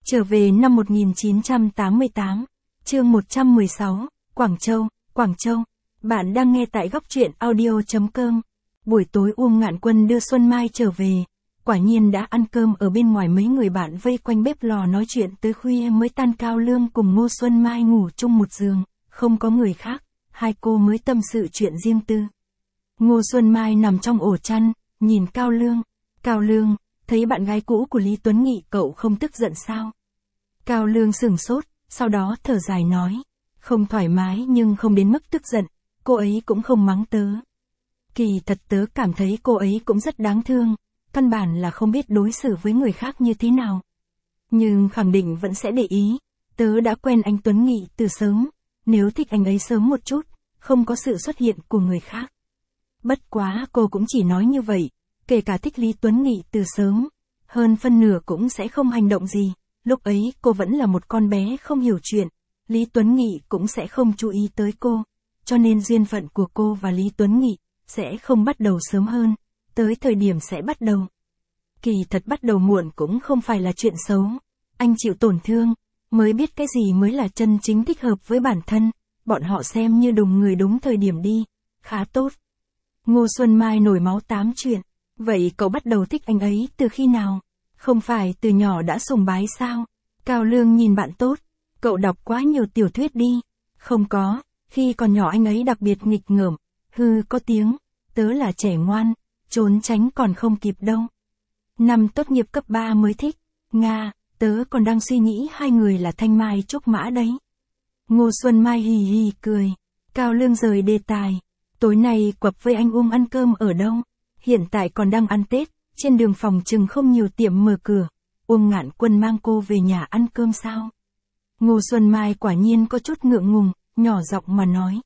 Trở về năm 1988, chương 116, Quảng Châu, Quảng Châu. Bạn đang nghe tại góc truyện audio.com. Buổi tối Uông Ngạn Quân đưa Xuân Mai trở về. Quả nhiên đã ăn cơm ở bên ngoài, mấy người bạn vây quanh bếp lò nói chuyện tới khuya mới tan. Cao Lương cùng Ngô Xuân Mai ngủ chung một giường, không có người khác, hai cô mới tâm sự chuyện riêng tư. Ngô Xuân Mai nằm trong ổ chăn, nhìn Cao Lương. Cao Lương, thấy bạn gái cũ của Lý Tuấn Nghị cậu không tức giận sao? Cao Lương sửng sốt, sau đó thở dài nói. Không thoải mái nhưng không đến mức tức giận, cô ấy cũng không mắng tớ. Kỳ thật tớ cảm thấy cô ấy cũng rất đáng thương, căn bản là không biết đối xử với người khác như thế nào. Nhưng khẳng định vẫn sẽ để ý, tớ đã quen anh Tuấn Nghị từ sớm, nếu thích anh ấy sớm một chút, không có sự xuất hiện của người khác. Bất quá cô cũng chỉ nói như vậy, kể cả thích Lý Tuấn Nghị từ sớm, hơn phân nửa cũng sẽ không hành động gì, lúc ấy cô vẫn là một con bé không hiểu chuyện, Lý Tuấn Nghị cũng sẽ không chú ý tới cô, cho nên duyên phận của cô và Lý Tuấn Nghị sẽ không bắt đầu sớm hơn, tới thời điểm sẽ bắt đầu. Kỳ thật bắt đầu muộn cũng không phải là chuyện xấu, anh chịu tổn thương, mới biết cái gì mới là chân chính thích hợp với bản thân, bọn họ xem như đúng người đúng thời điểm đi, khá tốt. Ngô Xuân Mai nổi máu tám chuyện, vậy cậu bắt đầu thích anh ấy từ khi nào? Không phải từ nhỏ đã sùng bái sao? Cao Lương nhìn bạn tốt, cậu đọc quá nhiều tiểu thuyết đi. Không có, khi còn nhỏ anh ấy đặc biệt nghịch ngợm, có tiếng, tớ là trẻ ngoan, trốn tránh còn không kịp đâu. Năm tốt nghiệp cấp 3 mới thích, Nga, tớ còn đang suy nghĩ hai người là Thanh Mai Trúc Mã đấy. Ngô Xuân Mai hì hì cười, Cao Lương rời đề tài. Tối nay quặp với anh Uông ăn cơm ở đâu? Hiện tại còn đang ăn Tết, trên đường phòng chừng không nhiều tiệm mở cửa. Uông Ngạn Quân mang cô về nhà ăn cơm sao? Ngô Xuân Mai quả nhiên có chút ngượng ngùng, nhỏ giọng mà nói.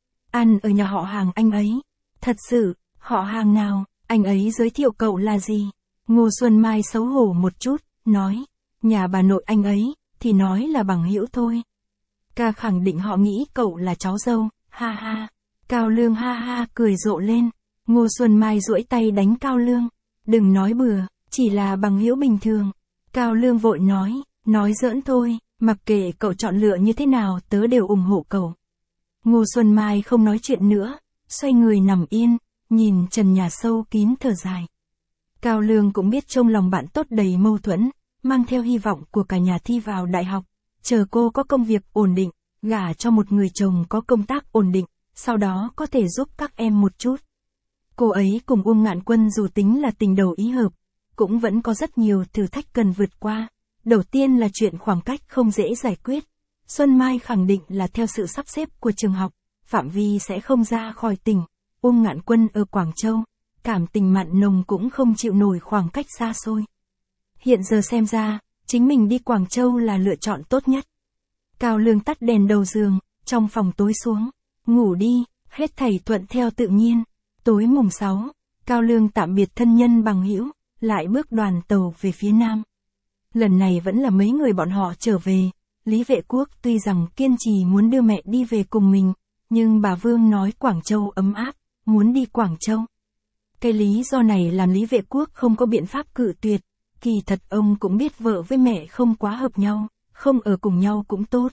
Ăn ở nhà họ hàng anh ấy. Thật sự, họ hàng nào, anh ấy giới thiệu cậu là gì? Ngô Xuân Mai xấu hổ một chút, nói. Nhà bà nội anh ấy, thì nói là bằng hữu thôi. Ca khẳng định họ nghĩ cậu là cháu dâu, ha ha. Cao Lương ha ha cười rộ lên. Ngô Xuân Mai duỗi tay đánh Cao Lương. Đừng nói bừa, chỉ là bằng hữu bình thường. Cao Lương vội nói giỡn thôi, mặc kệ cậu chọn lựa như thế nào tớ đều ủng hộ cậu. Ngô Xuân Mai không nói chuyện nữa, xoay người nằm yên, nhìn trần nhà sâu kín thở dài. Cao Lương cũng biết trong lòng bạn tốt đầy mâu thuẫn, mang theo hy vọng của cả nhà thi vào đại học, chờ cô có công việc ổn định, gả cho một người chồng có công tác ổn định, sau đó có thể giúp các em một chút. Cô ấy cùng Uông Ngạn Quân dù tính là tình đầu ý hợp, cũng vẫn có rất nhiều thử thách cần vượt qua. Đầu tiên là chuyện khoảng cách không dễ giải quyết. Xuân Mai khẳng định là theo sự sắp xếp của trường học, phạm vi sẽ không ra khỏi tỉnh. Uông Ngạn Quân ở Quảng Châu, cảm tình mặn nồng cũng không chịu nổi khoảng cách xa xôi. Hiện giờ xem ra, chính mình đi Quảng Châu là lựa chọn tốt nhất. Cao Lương tắt đèn đầu giường, trong phòng tối xuống. Ngủ đi, hết thảy thuận theo tự nhiên. Tối mùng 6, Cao Lương tạm biệt thân nhân bằng hữu, lại bước đoàn tàu về phía Nam. Lần này vẫn là mấy người bọn họ trở về. Lý Vệ Quốc tuy rằng kiên trì muốn đưa mẹ đi về cùng mình, nhưng bà Vương nói Quảng Châu ấm áp, muốn đi Quảng Châu. Cái lý do này làm Lý Vệ Quốc không có biện pháp cự tuyệt. Kỳ thật ông cũng biết vợ với mẹ không quá hợp nhau, không ở cùng nhau cũng tốt.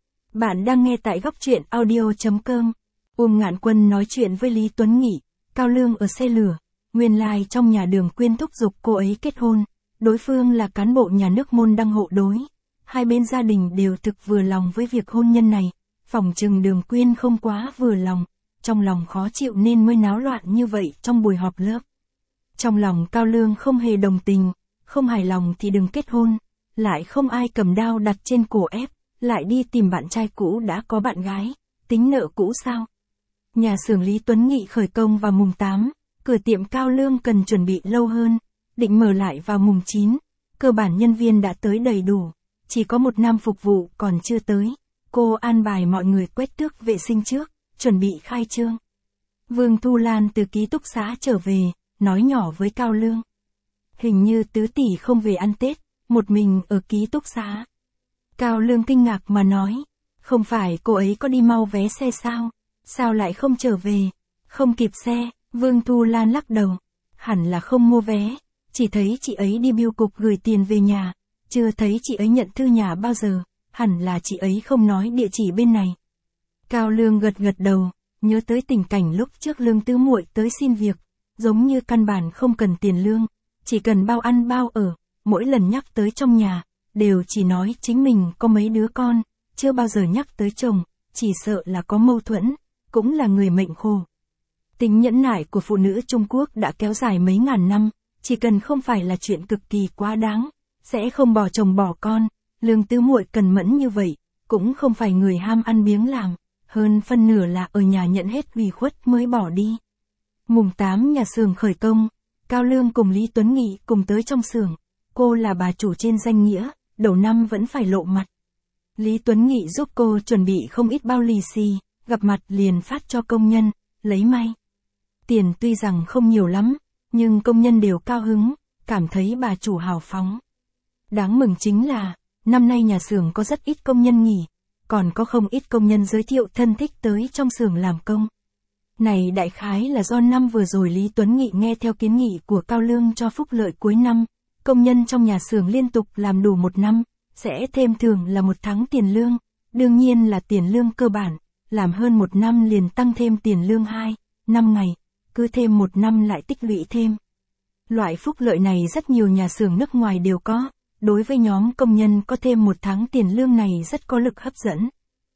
Bạn đang nghe tại góc truyện audio.com. Uông Ngạn Quân nói chuyện với Lý Tuấn Nghị, Cao Lương ở xe lửa, nguyên lai trong nhà Đường Quyên thúc giục cô ấy kết hôn, đối phương là cán bộ nhà nước môn đăng hộ đối. Hai bên gia đình đều thực vừa lòng với việc hôn nhân này, phỏng chừng Đường Quyên không quá vừa lòng, trong lòng khó chịu nên mới náo loạn như vậy trong buổi họp lớp. Trong lòng Cao Lương không hề đồng tình, không hài lòng thì đừng kết hôn, lại không ai cầm đao đặt trên cổ ép, lại đi tìm bạn trai cũ đã có bạn gái, tính nợ cũ sao? Nhà xưởng Lý Tuấn Nghị khởi công vào mùng 8, cửa tiệm Cao Lương cần chuẩn bị lâu hơn, định mở lại vào mùng 9, cơ bản nhân viên đã tới đầy đủ, chỉ có một nam phục vụ còn chưa tới, cô an bài mọi người quét tước vệ sinh trước, chuẩn bị khai trương. Vương Thu Lan từ ký túc xá trở về, nói nhỏ với Cao Lương. Hình như Tứ tỷ không về ăn Tết, một mình ở ký túc xá. Cao Lương kinh ngạc mà nói, không phải cô ấy có đi mau vé xe sao? Sao lại không trở về? Không kịp xe, Vương Thu Lan lắc đầu. Hẳn là không mua vé, chỉ thấy chị ấy đi bưu cục gửi tiền về nhà, chưa thấy chị ấy nhận thư nhà bao giờ, hẳn là chị ấy không nói địa chỉ bên này. Cao Lương gật gật đầu, nhớ tới tình cảnh lúc trước Lương Tứ muội tới xin việc, giống như căn bản không cần tiền lương, chỉ cần bao ăn bao ở, mỗi lần nhắc tới trong nhà, đều chỉ nói chính mình có mấy đứa con, chưa bao giờ nhắc tới chồng, chỉ sợ là có mâu thuẫn, cũng là người mệnh khổ. Tính nhẫn nại của phụ nữ Trung Quốc đã kéo dài mấy ngàn năm, chỉ cần không phải là chuyện cực kỳ quá đáng, sẽ không bỏ chồng bỏ con, Lương Tứ muội cần mẫn như vậy, cũng không phải người ham ăn biếng làm, hơn phân nửa là ở nhà nhận hết ủy khuất mới bỏ đi. Mùng 8 nhà xưởng khởi công, Cao Lương cùng Lý Tuấn Nghị cùng tới trong xưởng, cô là bà chủ trên danh nghĩa, đầu năm vẫn phải lộ mặt. Lý Tuấn Nghị giúp cô chuẩn bị không ít bao lì xì, gặp mặt liền phát cho công nhân, lấy may. Tiền tuy rằng không nhiều lắm, nhưng công nhân đều cao hứng, cảm thấy bà chủ hào phóng. Đáng mừng chính là, năm nay nhà xưởng có rất ít công nhân nghỉ, còn có không ít công nhân giới thiệu thân thích tới trong xưởng làm công. Này đại khái là do năm vừa rồi Lý Tuấn Nghị nghe theo kiến nghị của Cao Lương cho phúc lợi cuối năm, công nhân trong nhà xưởng liên tục làm đủ một năm, sẽ thêm thưởng là 1 tháng tiền lương, đương nhiên là tiền lương cơ bản, làm hơn 1 năm liền tăng thêm tiền lương 5 ngày, cứ thêm 1 năm lại tích lũy thêm. Loại phúc lợi này rất nhiều nhà xưởng nước ngoài đều có, đối với nhóm công nhân có thêm 1 tháng tiền lương này rất có lực hấp dẫn.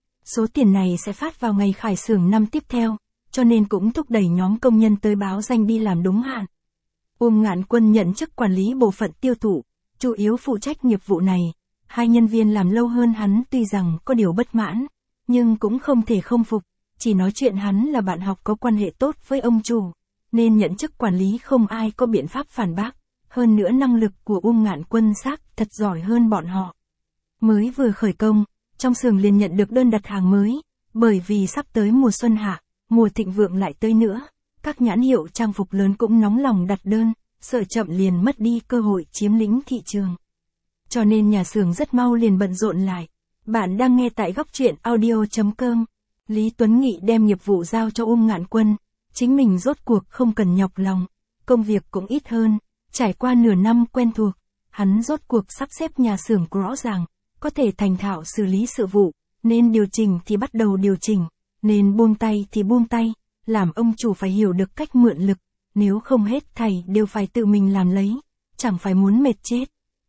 Số tiền này sẽ phát vào ngày khải xưởng năm tiếp theo, cho nên cũng thúc đẩy nhóm công nhân tới báo danh đi làm đúng hạn. Ngạn Quân nhận chức quản lý bộ phận tiêu thụ, chủ yếu phụ trách nghiệp vụ này. 2 nhân viên làm lâu hơn hắn tuy rằng có điều bất mãn, nhưng cũng không thể không phục, chỉ nói chuyện hắn là bạn học có quan hệ tốt với ông chủ, nên nhận chức quản lý không ai có biện pháp phản bác, hơn nữa năng lực của Ngạn Quân xác thật giỏi hơn bọn họ. Mới vừa khởi công, trong xưởng liền nhận được đơn đặt hàng mới, bởi vì sắp tới mùa xuân hạ, mùa thịnh vượng lại tới nữa, các nhãn hiệu trang phục lớn cũng nóng lòng đặt đơn, sợ chậm liền mất đi cơ hội chiếm lĩnh thị trường. Cho nên nhà xưởng rất mau liền bận rộn lại. Bạn đang nghe tại góc truyện audio.com. Lý Tuấn Nghị đem nghiệp vụ giao cho Ngạn Quân, chính mình rốt cuộc không cần nhọc lòng, công việc cũng ít hơn, trải qua nửa năm quen thuộc, hắn rốt cuộc sắp xếp nhà xưởng rõ ràng, có thể thành thạo xử lý sự vụ, nên điều chỉnh thì bắt đầu điều chỉnh, nên buông tay thì buông tay, làm ông chủ phải hiểu được cách mượn lực, nếu không hết thảy đều phải tự mình làm lấy, chẳng phải muốn mệt chết.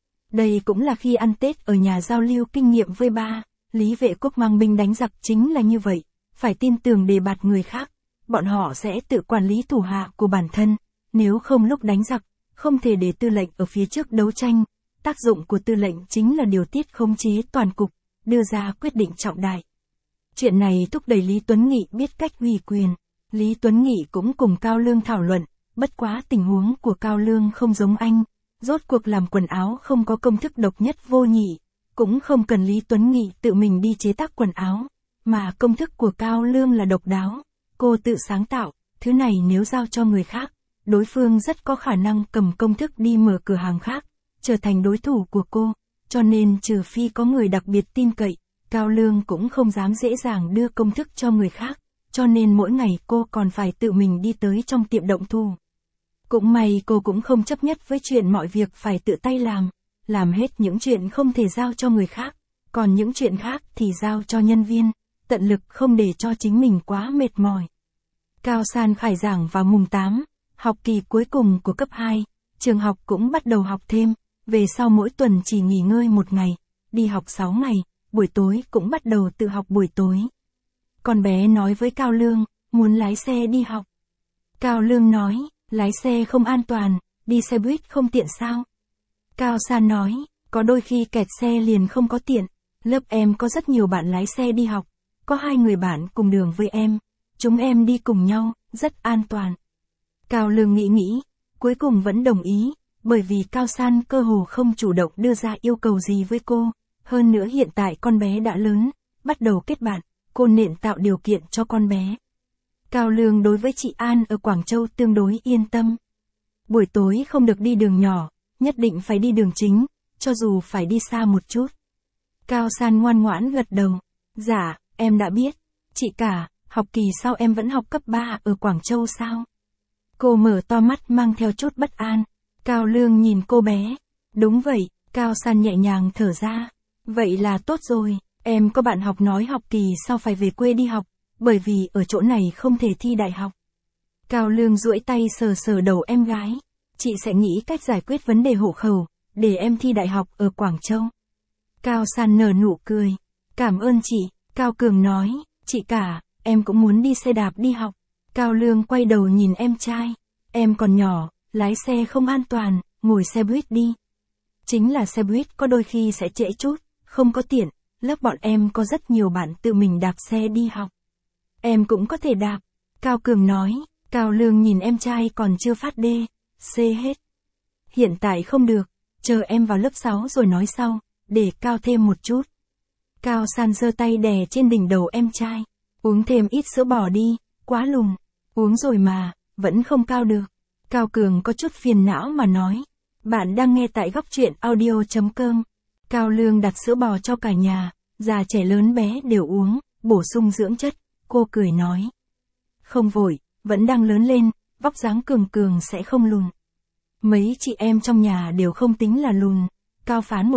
Đây cũng là khi ăn Tết ở nhà giao lưu kinh nghiệm với ba, Lý Vệ Quốc mang binh đánh giặc chính là như vậy, phải tin tưởng đề bạt người khác, bọn họ sẽ tự quản lý thủ hạ của bản thân, nếu không lúc đánh giặc, không thể để tư lệnh ở phía trước đấu tranh, tác dụng của tư lệnh chính là điều tiết khống chế toàn cục, đưa ra quyết định trọng đại. Chuyện này thúc đẩy Lý Tuấn Nghị biết cách ủy quyền, Lý Tuấn Nghị cũng cùng Cao Lương thảo luận, bất quá tình huống của Cao Lương không giống anh. Rốt cuộc làm quần áo không có công thức độc nhất vô nhị, cũng không cần Lý Tuấn Nghị tự mình đi chế tác quần áo, mà công thức của Cao Lương là độc đáo, cô tự sáng tạo, thứ này nếu giao cho người khác, đối phương rất có khả năng cầm công thức đi mở cửa hàng khác, trở thành đối thủ của cô, cho nên trừ phi có người đặc biệt tin cậy, Cao Lương cũng không dám dễ dàng đưa công thức cho người khác, cho nên mỗi ngày cô còn phải tự mình đi tới trong tiệm động thủ. Cũng may cô cũng không chấp nhất với chuyện mọi việc phải tự tay làm hết những chuyện không thể giao cho người khác, còn những chuyện khác thì giao cho nhân viên, tận lực không để cho chính mình quá mệt mỏi. Cao San khai giảng vào mùng 8, học kỳ cuối cùng của cấp 2, trường học cũng bắt đầu học thêm, về sau mỗi tuần chỉ nghỉ ngơi 1 ngày, đi học 6 ngày, buổi tối cũng bắt đầu tự học buổi tối. Con bé nói với Cao Lương, muốn lái xe đi học. Cao Lương nói, lái xe không an toàn, đi xe buýt không tiện sao? Cao San nói, có đôi khi kẹt xe liền không có tiện, lớp em có rất nhiều bạn lái xe đi học, có 2 người bạn cùng đường với em, chúng em đi cùng nhau, rất an toàn. Cao Lương nghĩ, cuối cùng vẫn đồng ý, bởi vì Cao San cơ hồ không chủ động đưa ra yêu cầu gì với cô, hơn nữa hiện tại con bé đã lớn, bắt đầu kết bạn, cô nên tạo điều kiện cho con bé. Cao Lương đối với chị An ở Quảng Châu tương đối yên tâm. Buổi tối không được đi đường nhỏ, nhất định phải đi đường chính, cho dù phải đi xa một chút. Cao San ngoan ngoãn gật đầu. Dạ, em đã biết. Chị cả, học kỳ sau em vẫn học cấp 3 ở Quảng Châu sao? Cô mở to mắt mang theo chút bất an. Cao Lương nhìn cô bé. Đúng vậy, Cao San nhẹ nhàng thở ra. Vậy là tốt rồi, em có bạn học nói học kỳ sau phải về quê đi học, bởi vì ở chỗ này không thể thi đại học. Cao Lương duỗi tay sờ sờ đầu em gái. Chị sẽ nghĩ cách giải quyết vấn đề hộ khẩu, để em thi đại học ở Quảng Châu. Cao San nở nụ cười. Cảm ơn chị, Cao Cường nói, chị cả, em cũng muốn đi xe đạp đi học. Cao Lương quay đầu nhìn em trai. Em còn nhỏ, lái xe không an toàn, ngồi xe buýt đi. Chính là xe buýt có đôi khi sẽ trễ chút, không có tiện, lớp bọn em có rất nhiều bạn tự mình đạp xe đi học. Em cũng có thể đạp, Cao Cường nói. Cao Lương nhìn em trai còn chưa phát D, C hết. Hiện tại không được, chờ em vào lớp 6 rồi nói sau, để cao thêm một chút. Cao San giơ tay đè trên đỉnh đầu em trai. Uống thêm ít sữa bò đi, quá lùn. Uống rồi mà, vẫn không cao được. Cao Cường có chút phiền não mà nói. Bạn đang nghe tại góc truyện audio.com. Cao Lương đặt sữa bò cho cả nhà, già trẻ lớn bé đều uống, bổ sung dưỡng chất, cô cười nói. Không vội, vẫn đang lớn lên, vóc dáng cường sẽ không lùn. Mấy chị em trong nhà đều không tính là lùn. Cao Phán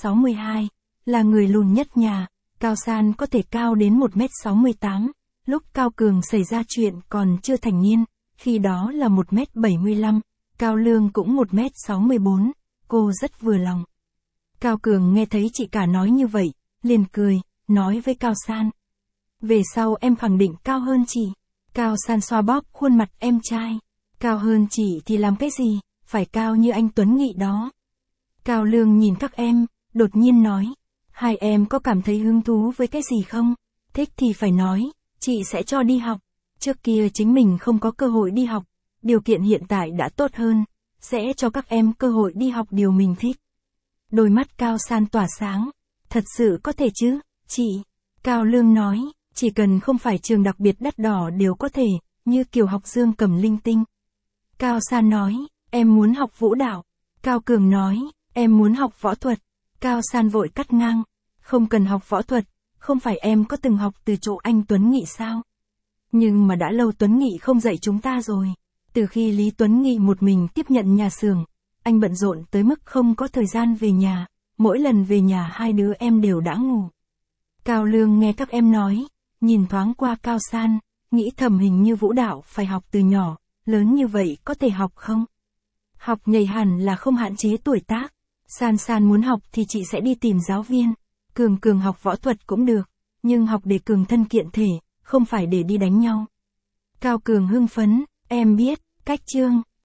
1m62, là người lùn nhất nhà. Cao San có thể cao đến 1m68. Lúc Cao Cường xảy ra chuyện còn chưa thành niên, khi đó là 1m75. Cao Lương cũng 1m64, cô rất vừa lòng. Cao Cường nghe thấy chị cả nói như vậy, liền cười, nói với Cao San. Về sau em khẳng định cao hơn chị. Cao San xoa bóp khuôn mặt em trai. Cao hơn chị thì làm cái gì, phải cao như anh Tuấn Nghị đó. Cao Lương nhìn các em, đột nhiên nói. Hai em có cảm thấy hứng thú với cái gì không? Thích thì phải nói, chị sẽ cho đi học. Trước kia chính mình không có cơ hội đi học, điều kiện hiện tại đã tốt hơn, sẽ cho các em cơ hội đi học điều mình thích. Đôi mắt Cao San tỏa sáng. Thật sự có thể chứ, chị. Cao Lương nói, chỉ cần không phải trường đặc biệt đắt đỏ đều có thể, như Kiều học Dương Cầm Linh Tinh. Cao San nói, em muốn học vũ đạo. Cao Cường nói, em muốn học võ thuật. Cao San vội cắt ngang, không cần học võ thuật, không phải em có từng học từ chỗ anh Tuấn Nghị sao? Nhưng mà đã lâu Tuấn Nghị không dạy chúng ta rồi. Từ khi Lý Tuấn Nghị một mình tiếp nhận nhà xưởng, anh bận rộn tới mức không có thời gian về nhà, mỗi lần về nhà hai đứa em đều đã ngủ. Cao Lương nghe các em nói, nhìn thoáng qua Cao San, nghĩ thầm hình như vũ đạo phải học từ nhỏ, lớn như vậy có thể học không? Học nhảy hẳn là không hạn chế tuổi tác. San San muốn học thì chị sẽ đi tìm giáo viên. Cường học võ thuật cũng được, nhưng học để cường thân kiện thể, không phải để đi đánh nhau. Cao Cường hưng phấn, em biết, cách chương,